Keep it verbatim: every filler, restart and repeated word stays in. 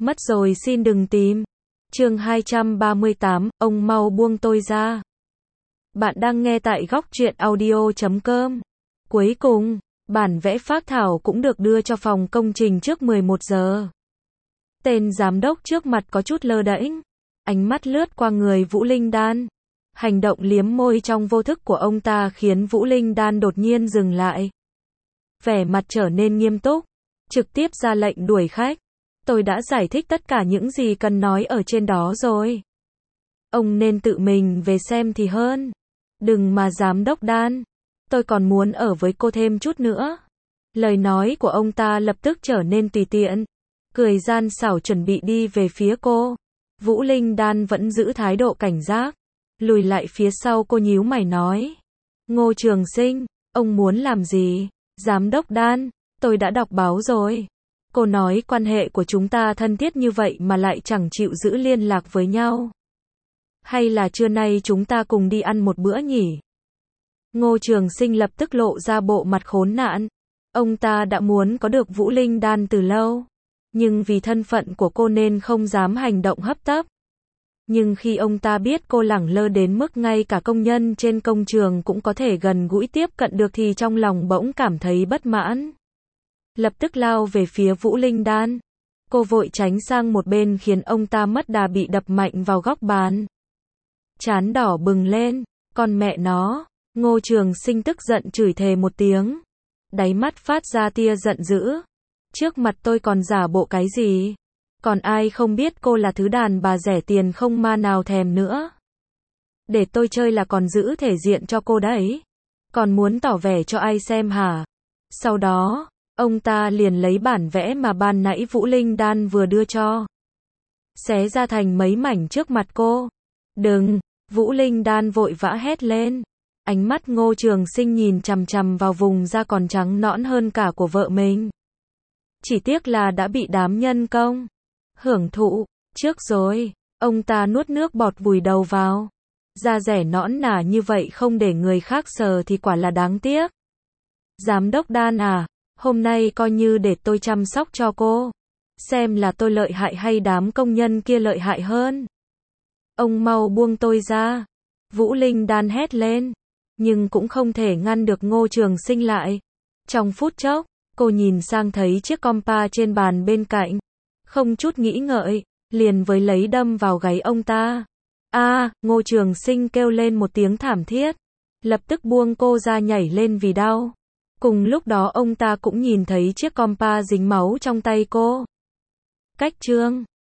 Mất rồi xin đừng tìm. Chương hai trăm ba mươi tám, ông mau buông tôi ra. Bạn đang nghe tại góc truyện audio chấm com. Cuối cùng, bản vẽ phác thảo cũng được đưa cho phòng công trình trước mười một giờ. Tên giám đốc trước mặt có chút lơ đễnh, ánh mắt lướt qua người Vũ Linh Đan. Hành động liếm môi trong vô thức của ông ta khiến Vũ Linh Đan đột nhiên dừng lại. Vẻ mặt trở nên nghiêm túc, trực tiếp ra lệnh đuổi khách. Tôi đã giải thích tất cả những gì cần nói ở trên đó rồi. Ông nên tự mình về xem thì hơn. Đừng mà giám đốc Đan, tôi còn muốn ở với cô thêm chút nữa. Lời nói của ông ta lập tức trở nên tùy tiện, cười gian xảo chuẩn bị đi về phía cô. Vũ Linh Đan vẫn giữ thái độ cảnh giác, lùi lại phía sau cô nhíu mày nói. Ngô Trường Sinh, ông muốn làm gì? Giám đốc Đan, tôi đã đọc báo rồi. Cô nói quan hệ của chúng ta thân thiết như vậy mà lại chẳng chịu giữ liên lạc với nhau. Hay là trưa nay chúng ta cùng đi ăn một bữa nhỉ? Ngô Trường Sinh lập tức lộ ra bộ mặt khốn nạn. Ông ta đã muốn có được Vũ Linh Đan từ lâu, nhưng vì thân phận của cô nên không dám hành động hấp tấp. Nhưng khi ông ta biết cô lẳng lơ đến mức ngay cả công nhân trên công trường cũng có thể gần gũi tiếp cận được thì trong lòng bỗng cảm thấy bất mãn. Lập tức lao về phía Vũ Linh Đan. Cô vội tránh sang một bên khiến ông ta mất đà bị đập mạnh vào góc bàn. Trán đỏ bừng lên, con mẹ nó. Ngô Trường Sinh tức giận chửi thề một tiếng, đáy mắt phát ra tia giận dữ. Trước mặt tôi còn giả bộ cái gì? Còn ai không biết cô là thứ đàn bà rẻ tiền không ma nào thèm nữa. Để tôi chơi là còn giữ thể diện cho cô đấy. Còn muốn tỏ vẻ cho ai xem hả? Sau đó, ông ta liền lấy bản vẽ mà ban nãy Vũ Linh Đan vừa đưa cho, xé ra thành mấy mảnh trước mặt cô. Đừng! Vũ Linh Đan vội vã hét lên. Ánh mắt Ngô Trường Sinh nhìn chằm chằm vào vùng da còn trắng nõn hơn cả của vợ mình. Chỉ tiếc là đã bị đám nhân công hưởng thụ trước rồi. Ông ta nuốt nước bọt vùi đầu vào. Da rẻ nõn nà như vậy không để người khác sờ thì quả là đáng tiếc. Giám đốc Đan à, hôm nay coi như để tôi chăm sóc cho cô, xem là tôi lợi hại hay đám công nhân kia lợi hại hơn. Ông mau buông tôi ra. Vũ Linh Đan hét lên, nhưng cũng không thể ngăn được Ngô Trường Sinh lại. Trong phút chốc, cô nhìn sang thấy chiếc compa trên bàn bên cạnh, không chút nghĩ ngợi, liền với lấy đâm vào gáy ông ta. A, à, Ngô Trường Sinh kêu lên một tiếng thảm thiết, lập tức buông cô ra nhảy lên vì đau. Cùng lúc đó ông ta cũng nhìn thấy chiếc compa dính máu trong tay cô. Cách chương